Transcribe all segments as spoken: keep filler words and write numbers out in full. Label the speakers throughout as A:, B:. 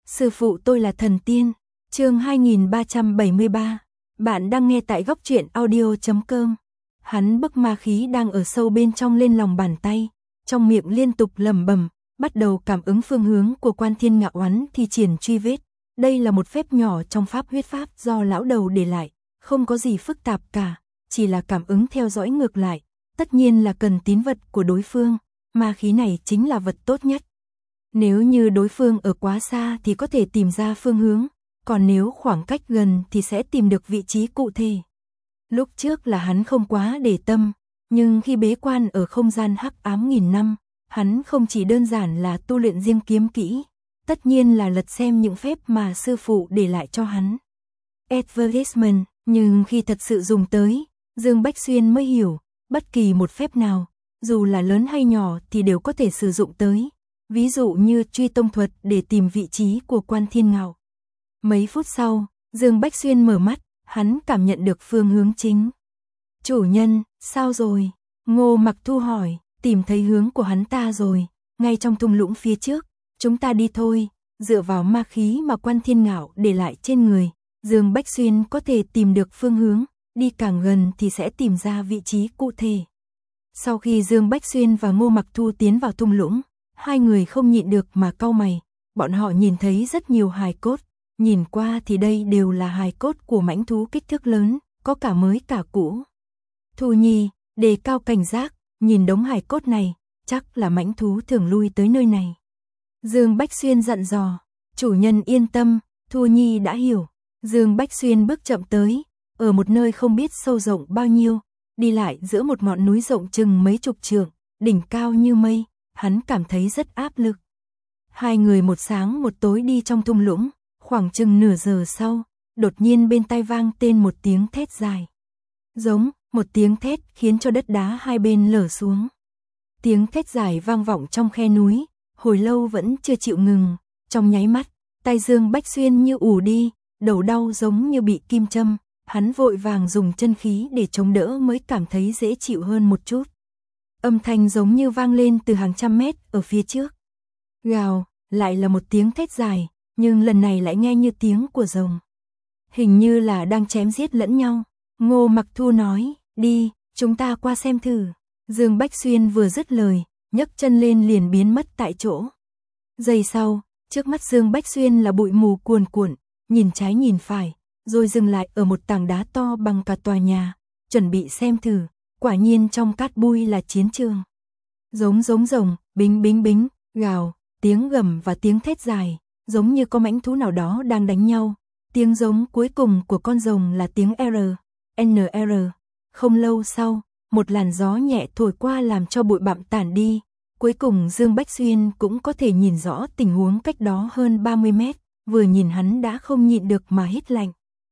A: Sư phụ tôi là thần tiên. Chương hai nghìn ba trăm bảy mươi ba. Bạn đang nghe tại góc truyện audio chấm com. Hắn bức ma khí đang ở sâu bên trong lên lòng bàn tay, trong miệng liên tục lẩm bẩm, bắt đầu cảm ứng phương hướng của Quan Thiên Ngạo Oán thi triển truy vết. Đây là một phép nhỏ trong pháp huyết pháp do lão đầu để lại, không có gì phức tạp cả, chỉ là cảm ứng theo dõi ngược lại, tất nhiên là cần tín vật của đối phương, ma khí này chính là vật tốt nhất. Nếu như đối phương ở quá xa thì có thể tìm ra phương hướng, còn nếu khoảng cách gần thì sẽ tìm được vị trí cụ thể. Lúc trước là hắn không quá để tâm, nhưng khi bế quan ở không gian hắc ám nghìn năm, hắn không chỉ đơn giản là tu luyện riêng kiếm kỹ, tất nhiên là lật xem những phép mà sư phụ để lại cho hắn. Advertisement, nhưng khi thật sự dùng tới, Dương Bách Xuyên mới hiểu, bất kỳ một phép nào, dù là lớn hay nhỏ thì đều có thể sử dụng tới. Ví dụ như truy tông thuật để tìm vị trí của Quan Thiên Ngạo. Mấy phút sau, Dương Bách Xuyên mở mắt, hắn cảm nhận được phương hướng chính. Chủ nhân, sao rồi? Ngô Mặc Thu hỏi, tìm thấy hướng của hắn ta rồi, ngay trong thung lũng phía trước, chúng ta đi thôi. Dựa vào ma khí mà Quan Thiên Ngạo để lại trên người, Dương Bách Xuyên có thể tìm được phương hướng, đi càng gần thì sẽ tìm ra vị trí cụ thể. Sau khi Dương Bách Xuyên và Ngô Mặc Thu tiến vào thung lũng, hai người không nhịn được mà cau mày, bọn họ nhìn thấy rất nhiều hài cốt, nhìn qua thì đây đều là hài cốt của mãnh thú kích thước lớn, có cả mới cả cũ. Thu Nhi, đề cao cảnh giác, nhìn đống hài cốt này, chắc là mãnh thú thường lui tới nơi này. Dương Bách Xuyên dặn dò, chủ nhân yên tâm, Thu Nhi đã hiểu. Dương Bách Xuyên bước chậm tới, ở một nơi không biết sâu rộng bao nhiêu, đi lại giữa một ngọn núi rộng chừng mấy chục trượng, đỉnh cao như mây. Hắn cảm thấy rất áp lực. Hai người một sáng một tối đi trong thung lũng, khoảng chừng nửa giờ sau, đột nhiên bên tai vang tên một tiếng thét dài. Giống, một tiếng thét khiến cho đất đá hai bên lở xuống. Tiếng thét dài vang vọng trong khe núi, hồi lâu vẫn chưa chịu ngừng, trong nháy mắt, tai Dương Bách Xuyên như ù đi, đầu đau giống như bị kim châm, hắn vội vàng dùng chân khí để chống đỡ mới cảm thấy dễ chịu hơn một chút. Âm thanh giống như vang lên từ hàng trăm mét ở phía trước. Gào, lại là một tiếng thét dài, nhưng lần này lại nghe như tiếng của rồng. Hình như là đang chém giết lẫn nhau. Ngô Mặc Thu nói, đi, chúng ta qua xem thử. Dương Bách Xuyên vừa dứt lời, nhấc chân lên liền biến mất tại chỗ. Giây sau, trước mắt Dương Bách Xuyên là bụi mù cuồn cuộn, nhìn trái nhìn phải, rồi dừng lại ở một tảng đá to bằng cả tòa nhà, chuẩn bị xem thử. Quả nhiên trong cát bụi là chiến trường. Giống giống rồng, bính bính bính, gào, tiếng gầm và tiếng thét dài, giống như có mãnh thú nào đó đang đánh nhau. Tiếng giống cuối cùng của con rồng là tiếng R, N R. Không lâu sau, một làn gió nhẹ thổi qua làm cho bụi bặm tản đi. Cuối cùng Dương Bách Xuyên cũng có thể nhìn rõ tình huống cách đó hơn ba mươi mét, vừa nhìn hắn đã không nhịn được mà hít lạnh.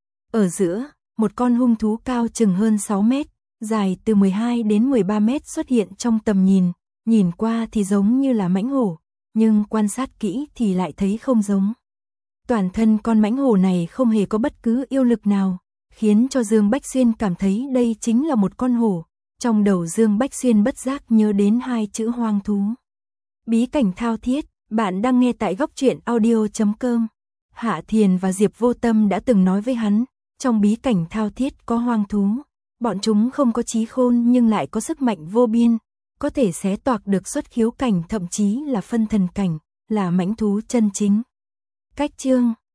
A: Ở giữa, một con hung thú cao chừng hơn sáu mét, dài từ mười hai đến mười ba mét xuất hiện trong tầm nhìn, nhìn qua thì giống như là mãnh hổ, nhưng quan sát kỹ thì lại thấy không giống. Toàn thân con mãnh hổ này không hề có bất cứ yêu lực nào, khiến cho Dương Bách Xuyên cảm thấy đây chính là một con hổ. Trong đầu Dương Bách Xuyên bất giác nhớ đến hai chữ hoang thú. Bí cảnh thao thiết, bạn đang nghe tại góc truyện audio chấm com. Hạ Thiền và Diệp Vô Tâm đã từng nói với hắn, trong bí cảnh thao thiết có hoang thú. Bọn chúng không có trí khôn nhưng lại có sức mạnh vô biên, có thể xé toạc được xuất khiếu cảnh thậm chí là phân thần cảnh, là mãnh thú chân chính. Cách chương